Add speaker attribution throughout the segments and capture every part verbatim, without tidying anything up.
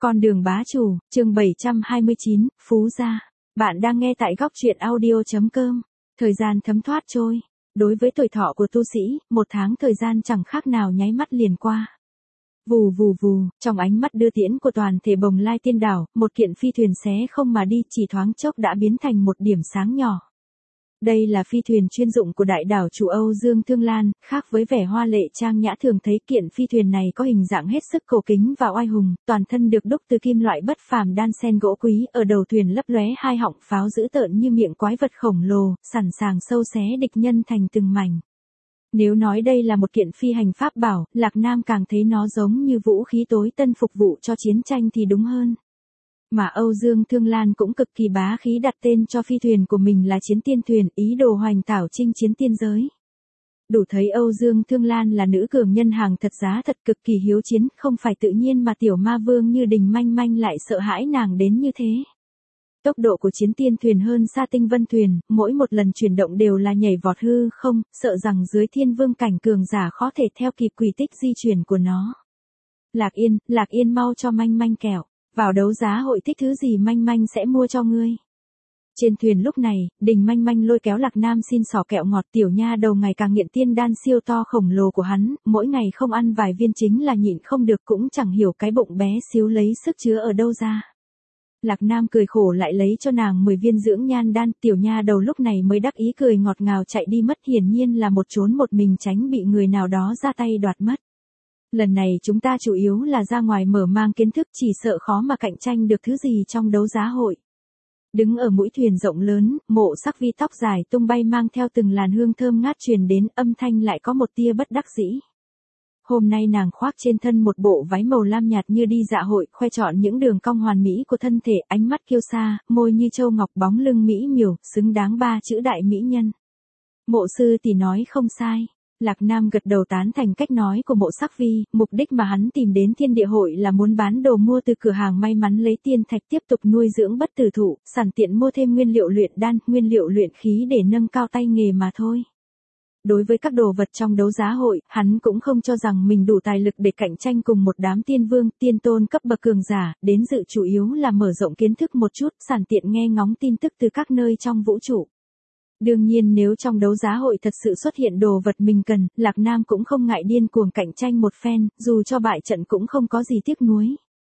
Speaker 1: Con đường bá chủ, chương bảy trăm hai mươi chín, Phú Gia. Bạn đang nghe tại góc truyện audio.com. Thời gian thấm thoát trôi. Đối với tuổi thọ của tu sĩ, một tháng thời gian chẳng khác nào nháy mắt liền qua. Vù vù vù, trong ánh mắt đưa tiễn của toàn thể Bồng Lai Tiên Đảo, một kiện phi thuyền xé không mà đi chỉ thoáng chốc đã biến thành một điểm sáng nhỏ. Đây là phi thuyền chuyên dụng của đại đảo chủ Âu Dương Thương Lan, khác với vẻ hoa lệ trang nhã thường thấy, kiện phi thuyền này có hình dạng hết sức cổ kính và oai hùng, toàn thân được đúc từ kim loại bất phàm đan xen gỗ quý, ở đầu thuyền lấp lóe hai họng pháo dữ tợn như miệng quái vật khổng lồ, sẵn sàng sâu xé địch nhân thành từng mảnh. Nếu nói đây là một kiện phi hành pháp bảo, Lạc Nam càng thấy nó giống như vũ khí tối tân phục vụ cho chiến tranh thì đúng hơn. Mà Âu Dương Thương Lan cũng cực kỳ bá khí đặt tên cho phi thuyền của mình là Chiến Tiên Thuyền, ý đồ hoành tảo chinh chiến tiên giới. Đủ thấy Âu Dương Thương Lan là nữ cường nhân hàng thật giá thật, cực kỳ hiếu chiến, không phải tự nhiên mà tiểu ma vương như Đình Manh Manh lại sợ hãi nàng đến như thế. Tốc độ của Chiến Tiên Thuyền hơn xa Tinh Vân Thuyền, mỗi một lần chuyển động đều là nhảy vọt hư không, sợ rằng dưới thiên vương cảnh cường giả khó thể theo kịp quỹ tích di chuyển của nó. Lạc Yên, Lạc Yên mau cho Manh Manh kẹo. Vào đấu giá hội thích thứ gì Manh Manh sẽ mua cho ngươi. Trên thuyền lúc này, Đình Manh Manh lôi kéo Lạc Nam xin xỏ kẹo ngọt, tiểu nha đầu ngày càng nghiện tiên đan siêu to khổng lồ của hắn, mỗi ngày không ăn vài viên chính là nhịn không được, cũng chẳng hiểu cái bụng bé xíu lấy sức chứa ở đâu ra. Lạc Nam cười khổ lại lấy cho nàng mười viên dưỡng nhan đan, tiểu nha đầu lúc này mới đắc ý cười ngọt ngào chạy đi mất, hiển nhiên là một trốn một mình tránh bị người nào đó ra tay đoạt mất. Lần này chúng ta chủ yếu là ra ngoài mở mang kiến thức, chỉ sợ khó mà cạnh tranh được thứ gì trong đấu giá hội. Đứng ở mũi thuyền rộng lớn, Mộ Sắc Vi tóc dài tung bay mang theo từng làn hương thơm ngát truyền đến, âm thanh lại có một tia bất đắc dĩ. Hôm nay nàng khoác trên thân một bộ váy màu lam nhạt như đi dạ hội, khoe trọn những đường cong hoàn mỹ của thân thể, ánh mắt kiêu sa, môi như châu ngọc, bóng lưng mỹ miều, xứng đáng ba chữ đại mỹ nhân. Mộ sư tỷ nói không sai. Lạc Nam gật đầu tán thành cách nói của Mộ Sắc Vi, mục đích mà hắn tìm đến Thiên Địa Hội là muốn bán đồ mua từ cửa hàng may mắn lấy tiên thạch tiếp tục nuôi dưỡng bất tử thụ, sẵn tiện mua thêm nguyên liệu luyện đan, nguyên liệu luyện khí để nâng cao tay nghề mà thôi. Đối với các đồ vật trong đấu giá hội, hắn cũng không cho rằng mình đủ tài lực để cạnh tranh cùng một đám tiên vương, tiên tôn cấp bậc cường giả, đến dự chủ yếu là mở rộng kiến thức một chút, sẵn tiện nghe ngóng tin tức từ các nơi trong vũ trụ. Đương nhiên nếu trong đấu giá hội thật sự xuất hiện đồ vật mình cần, Lạc Nam cũng không ngại điên cuồng cạnh tranh một phen, dù cho bại trận cũng không có gì tiếc nuối.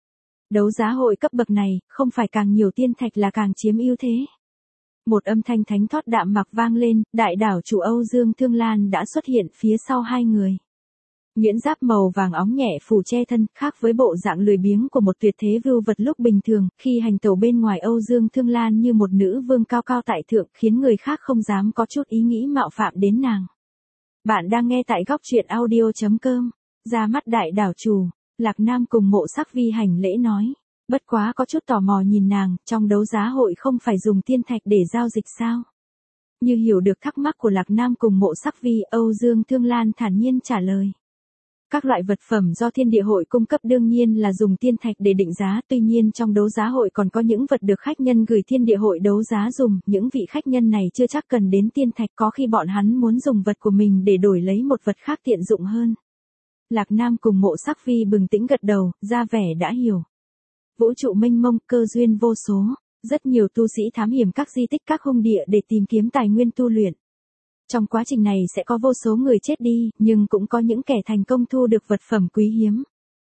Speaker 1: Đấu giá hội cấp bậc này, không phải càng nhiều tiên thạch là càng chiếm ưu thế. Một âm thanh thánh thót đạm mặc vang lên, đại đảo chủ Âu Dương Thương Lan đã xuất hiện phía sau hai người. Nhuyễn giáp màu vàng óng nhẹ phủ che thân, khác với bộ dạng lười biếng của một tuyệt thế vưu vật lúc bình thường, khi hành tẩu bên ngoài Âu Dương Thương Lan như một nữ vương cao cao tại thượng, khiến người khác không dám có chút ý nghĩ mạo phạm đến nàng. Bạn đang nghe tại góc truyện audio.com. Ra mắt đại đảo chủ, Lạc Nam cùng Mộ Sắc Vi hành lễ nói. Bất quá có chút tò mò nhìn nàng, trong đấu giá hội không phải dùng tiên thạch để giao dịch sao? Như hiểu được thắc mắc của Lạc Nam cùng Mộ Sắc Vi, Âu Dương Thương Lan thản nhiên trả lời. Các loại vật phẩm do Thiên Địa Hội cung cấp đương nhiên là dùng tiên thạch để định giá, tuy nhiên trong đấu giá hội còn có những vật được khách nhân gửi Thiên Địa Hội đấu giá dùng, những vị khách nhân này chưa chắc cần đến tiên thạch, có khi bọn hắn muốn dùng vật của mình để đổi lấy một vật khác tiện dụng hơn. Lạc Nam cùng Mộ Sắc Vi bừng tỉnh gật đầu, ra vẻ đã hiểu. Vũ trụ mênh mông, cơ duyên vô số, rất nhiều tu sĩ thám hiểm các di tích các hung địa để tìm kiếm tài nguyên tu luyện. Trong quá trình này sẽ có vô số người chết đi, nhưng cũng có những kẻ thành công thu được vật phẩm quý hiếm.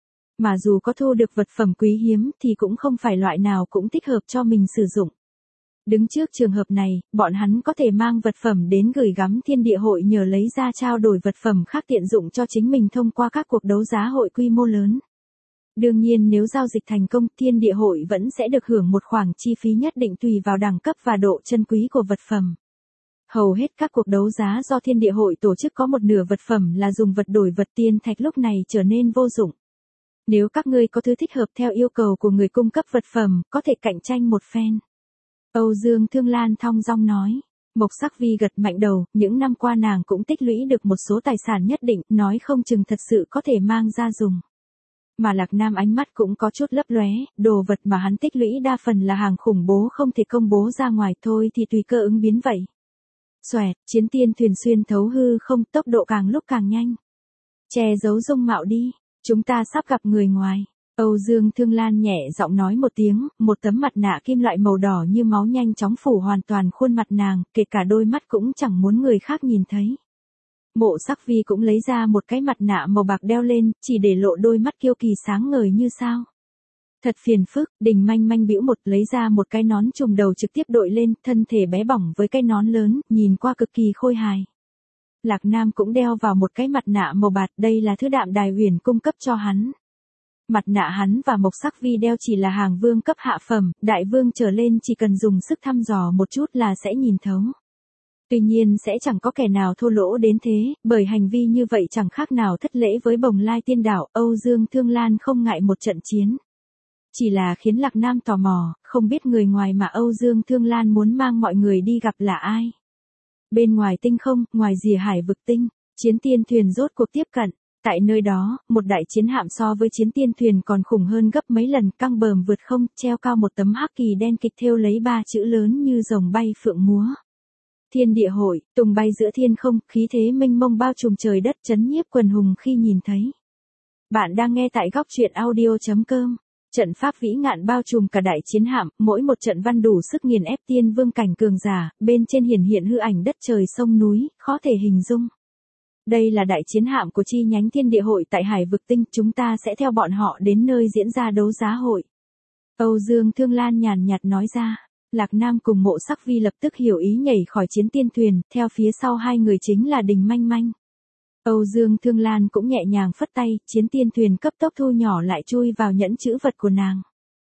Speaker 1: Mà dù có thu được vật phẩm quý hiếm thì cũng không phải loại nào cũng thích hợp cho mình sử dụng. Đứng trước trường hợp này, bọn hắn có thể mang vật phẩm đến gửi gắm Thiên Địa Hội nhờ lấy ra trao đổi vật phẩm khác tiện dụng cho chính mình thông qua các cuộc đấu giá hội quy mô lớn. Đương nhiên nếu giao dịch thành công, Thiên Địa Hội vẫn sẽ được hưởng một khoản chi phí nhất định tùy vào đẳng cấp và độ chân quý của vật phẩm. Hầu hết các cuộc đấu giá do Thiên Địa Hội tổ chức có một nửa vật phẩm là dùng vật đổi vật, tiên thạch lúc này trở nên vô dụng. Nếu các ngươi có thứ thích hợp theo yêu cầu của người cung cấp vật phẩm, có thể cạnh tranh một phen. Âu Dương Thương Lan thong dong nói. Mộc Sắc Vi gật mạnh đầu, những năm qua nàng cũng tích lũy được một số tài sản nhất định, nói không chừng thật sự có thể mang ra dùng. Mà Lạc Nam ánh mắt cũng có chút lấp lóe, đồ vật mà hắn tích lũy đa phần là hàng khủng bố không thể công bố ra ngoài, thôi thì tùy cơ ứng biến vậy. Xoẹt, Chiến Tiên Thuyền xuyên thấu hư không, tốc độ càng lúc càng nhanh. Che giấu dung mạo đi, chúng ta sắp gặp người ngoài. Âu Dương Thương Lan nhẹ giọng nói một tiếng, một tấm mặt nạ kim loại màu đỏ như máu nhanh chóng phủ hoàn toàn khuôn mặt nàng, kể cả đôi mắt cũng chẳng muốn người khác nhìn thấy. Mộ Sắc Vi cũng lấy ra một cái mặt nạ màu bạc đeo lên, chỉ để lộ đôi mắt kiêu kỳ sáng ngời như sao. Thật phiền phức, Đình Manh Manh bĩu một lấy ra một cái nón trùm đầu trực tiếp đội lên, thân thể bé bỏng với cái nón lớn, nhìn qua cực kỳ khôi hài. Lạc Nam cũng đeo vào một cái mặt nạ màu bạc, đây là thứ Đạm Đài Huyền cung cấp cho hắn. Mặt nạ hắn và Mộc Sắc Vi đeo chỉ là hàng vương cấp hạ phẩm, đại vương trở lên chỉ cần dùng sức thăm dò một chút là sẽ nhìn thấu. Tuy nhiên sẽ chẳng có kẻ nào thô lỗ đến thế, bởi hành vi như vậy chẳng khác nào thất lễ với Bồng Lai Tiên Đảo, Âu Dương Thương Lan không ngại một trận chiến. Chỉ là khiến Lạc Nam tò mò, không biết người ngoài mà Âu Dương Thương Lan muốn mang mọi người đi gặp là ai. Bên ngoài tinh không, ngoài rìa hải vực tinh, chiến tiên thuyền rốt cuộc tiếp cận. Tại nơi đó, một đại chiến hạm so với chiến tiên thuyền còn khủng hơn gấp mấy lần, căng bờm vượt không, treo cao một tấm hắc kỳ đen kịch thêu lấy ba chữ lớn như rồng bay phượng múa. Thiên địa hội, tùng bay giữa thiên không, khí thế mênh mông bao trùm trời đất, chấn nhiếp quần hùng khi nhìn thấy. Bạn đang nghe tại góc truyện audio chấm com. Trận pháp vĩ ngạn bao trùm cả đại chiến hạm, mỗi một trận văn đủ sức nghiền ép tiên vương cảnh cường giả, bên trên hiển hiện hư ảnh đất trời sông núi, khó thể hình dung. Đây là đại chiến hạm của chi nhánh Thiên Địa hội tại Hải vực tinh, chúng ta sẽ theo bọn họ đến nơi diễn ra đấu giá hội. Âu Dương Thương Lan nhàn nhạt nói ra. Lạc Nam cùng Mộ Sắc Vi lập tức hiểu ý nhảy khỏi chiến tiên thuyền, theo phía sau hai người chính là Đình Manh Manh. Âu Dương Thương Lan cũng nhẹ nhàng phất tay, chiến tiên thuyền cấp tốc thu nhỏ lại chui vào nhẫn chữ vật của nàng.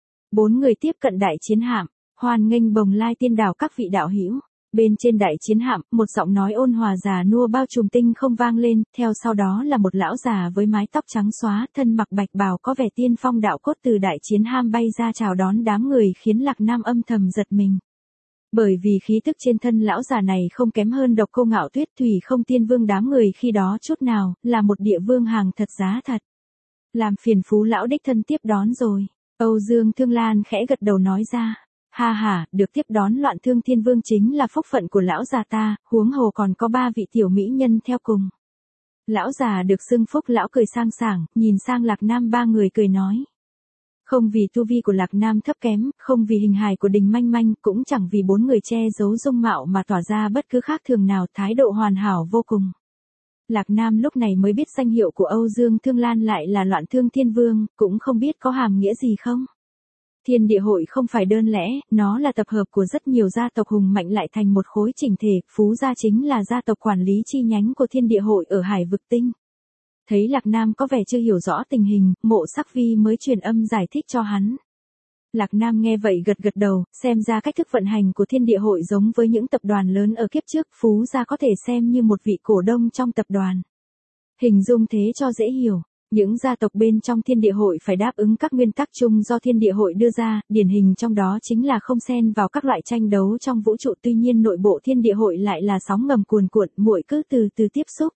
Speaker 1: Bốn người tiếp cận đại chiến hạm, hoan nghênh Bồng Lai Tiên Đảo các vị đạo hữu. Bên trên đại chiến hạm, một giọng nói ôn hòa già nua bao trùm tinh không vang lên, theo sau đó là một lão già với mái tóc trắng xóa, thân mặc bạch bào có vẻ tiên phong đạo cốt từ đại chiến hạm bay ra chào đón đám người, khiến Lạc Nam âm thầm giật mình. Bởi vì khí tức trên thân lão già này không kém hơn Độc Cô Ngạo Tuyết, Thủy Không Tiên Vương đám người khi đó chút nào, là một địa vương hàng thật giá thật. Làm phiền phú lão đích thân tiếp đón rồi. Âu Dương Thương Lan khẽ gật đầu nói ra. Ha ha, được tiếp đón Loạn Thương Thiên Vương chính là phúc phận của lão già ta, huống hồ còn có ba vị tiểu mỹ nhân theo cùng. Lão già được xưng phúc lão cười sang sảng, nhìn sang Lạc Nam ba người cười nói. Không vì tu vi của Lạc Nam thấp kém, không vì hình hài của Đình Manh Manh, cũng chẳng vì bốn người che giấu dung mạo mà tỏa ra bất cứ khác thường nào, thái độ hoàn hảo vô cùng. Lạc Nam lúc này mới biết danh hiệu của Âu Dương Thương Lan lại là Loạn Thương Thiên Vương, cũng không biết có hàm nghĩa gì không. Thiên Địa hội không phải đơn lẻ, nó là tập hợp của rất nhiều gia tộc hùng mạnh lại thành một khối chỉnh thể, Phú gia chính là gia tộc quản lý chi nhánh của Thiên Địa hội ở Hải vực tinh. Thấy Lạc Nam có vẻ chưa hiểu rõ tình hình, Mộ Sắc Vi mới truyền âm giải thích cho hắn. Lạc Nam nghe vậy gật gật đầu, xem ra cách thức vận hành của Thiên Địa hội giống với những tập đoàn lớn ở kiếp trước, Phú gia có thể xem như một vị cổ đông trong tập đoàn. Hình dung thế cho dễ hiểu. Những gia tộc bên trong Thiên Địa hội phải đáp ứng các nguyên tắc chung do Thiên Địa hội đưa ra, điển hình trong đó chính là không xen vào các loại tranh đấu trong vũ trụ, tuy nhiên nội bộ Thiên Địa hội lại là sóng ngầm cuồn cuộn, muội cứ từ từ tiếp xúc.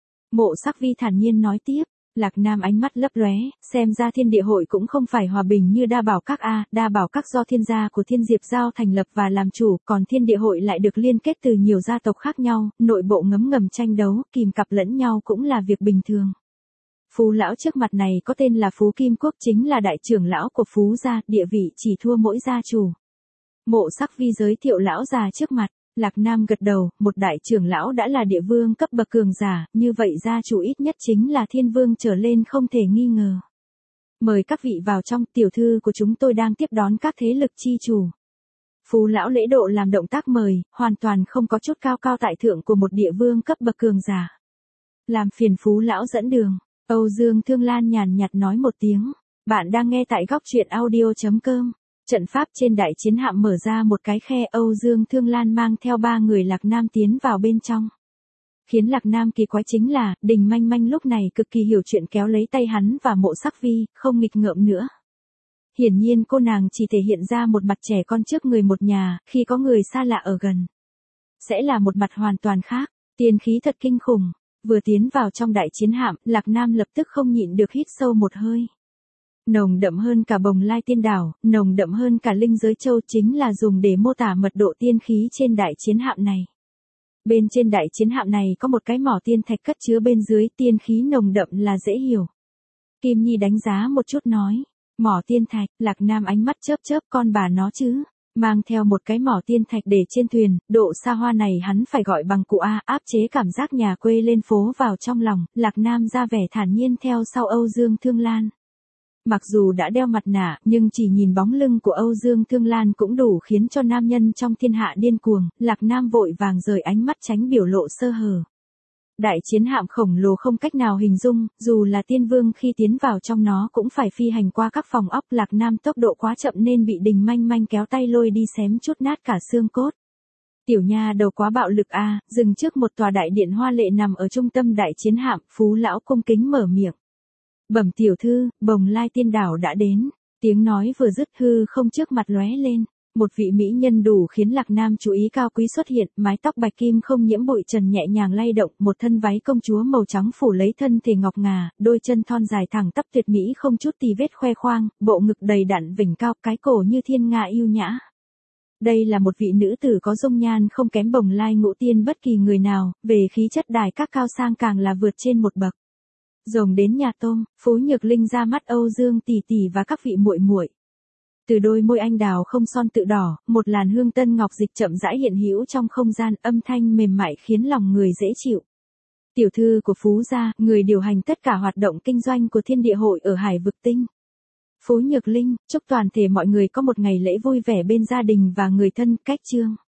Speaker 1: Mộ Sắc Vi thản nhiên nói tiếp, Lạc Nam ánh mắt lấp lóe, xem ra Thiên Địa hội cũng không phải hòa bình như Đa Bảo Các a, Đa Bảo Các do thiên gia của Thiên Diệp Giao thành lập và làm chủ, còn Thiên Địa hội lại được liên kết từ nhiều gia tộc khác nhau, nội bộ ngấm ngầm tranh đấu, kìm cặp lẫn nhau cũng là việc bình thường. Phú lão trước mặt này có tên là Phú Kim Quốc, chính là đại trưởng lão của Phú gia, địa vị chỉ thua mỗi gia chủ. Mộ Sắc Vi giới thiệu lão già trước mặt, Lạc Nam gật đầu, một đại trưởng lão đã là địa vương cấp bậc cường giả, như vậy gia chủ ít nhất chính là thiên vương trở lên không thể nghi ngờ. Mời các vị vào trong, tiểu thư của chúng tôi đang tiếp đón các thế lực chi chủ. Phú lão lễ độ làm động tác mời, hoàn toàn không có chút cao cao tại thượng của một địa vương cấp bậc cường giả. Làm phiền Phú lão dẫn đường. Âu Dương Thương Lan nhàn nhạt nói một tiếng. Bạn đang nghe tại góc truyện audio chấm com. Trận pháp trên đại chiến hạm mở ra một cái khe, Âu Dương Thương Lan mang theo ba người Lạc Nam tiến vào bên trong. Khiến Lạc Nam kỳ quái chính là, Đình Manh Manh lúc này cực kỳ hiểu chuyện kéo lấy tay hắn và Mộ Sắc Vi, không nghịch ngợm nữa. Hiển nhiên cô nàng chỉ thể hiện ra một mặt trẻ con trước người một nhà, khi có người xa lạ ở gần. Sẽ là một mặt hoàn toàn khác, tiên khí thật kinh khủng. Vừa tiến vào trong đại chiến hạm, Lạc Nam lập tức không nhịn được hít sâu một hơi. Nồng đậm hơn cả Bồng Lai Tiên Đảo, nồng đậm hơn cả Linh Giới Châu, chính là dùng để mô tả mật độ tiên khí trên đại chiến hạm này. Bên trên đại chiến hạm này có một cái mỏ tiên thạch cất chứa bên dưới, tiên khí nồng đậm là dễ hiểu. Kim Nhi đánh giá một chút nói, Mỏ tiên thạch, Lạc Nam ánh mắt chớp chớp, con bà nó chứ. Mang theo một cái mỏ tiên thạch để trên thuyền, độ xa hoa này hắn phải gọi bằng cụ A, áp chế cảm giác nhà quê lên phố vào trong lòng, Lạc Nam ra vẻ thản nhiên theo sau Âu Dương Thương Lan. Mặc dù đã đeo mặt nạ, nhưng chỉ nhìn bóng lưng của Âu Dương Thương Lan cũng đủ khiến cho nam nhân trong thiên hạ điên cuồng, Lạc Nam vội vàng rời ánh mắt tránh biểu lộ sơ hở. Đại chiến hạm khổng lồ không cách nào hình dung, dù là tiên vương khi tiến vào trong nó cũng phải phi hành qua các phòng ốc, Lạc Nam tốc độ quá chậm nên bị Đình Manh Manh kéo tay lôi đi xém chút nát cả xương cốt. Tiểu nha đầu quá bạo lực a, à, dừng trước một tòa đại điện hoa lệ nằm ở trung tâm đại chiến hạm, Phú lão cung kính mở miệng. Bẩm tiểu thư, Bồng Lai tiên đảo đã đến, tiếng nói vừa dứt hư không trước mặt lóe lên. Một vị mỹ nhân đủ khiến Lạc Nam chú ý cao quý xuất hiện, mái tóc bạch kim không nhiễm bụi trần nhẹ nhàng lay động, một thân váy công chúa màu trắng phủ lấy thân thể ngọc ngà, đôi chân thon dài thẳng tắp tuyệt mỹ không chút tì vết khoe khoang, bộ ngực đầy đặn vểnh cao, cái cổ như thiên nga yêu nhã. Đây là một vị nữ tử có dung nhan không kém Bồng Lai ngũ tiên bất kỳ người nào, về khí chất đài các cao sang càng là vượt trên một bậc. Rồng đến nhà tôm, Phú Nhược Linh ra mắt Âu Dương tỷ tỷ và các vị muội muội. Từ đôi môi anh đào không son tự đỏ, một làn hương tân ngọc dịch chậm rãi hiện hữu trong không gian, âm thanh mềm mại khiến lòng người dễ chịu. Tiểu thư của Phú gia, người điều hành tất cả hoạt động kinh doanh của Thiên Địa hội ở Hải Vực Tinh. Phú Nhược Linh, chúc toàn thể mọi người có một ngày lễ vui vẻ bên gia đình và người thân, cách chương.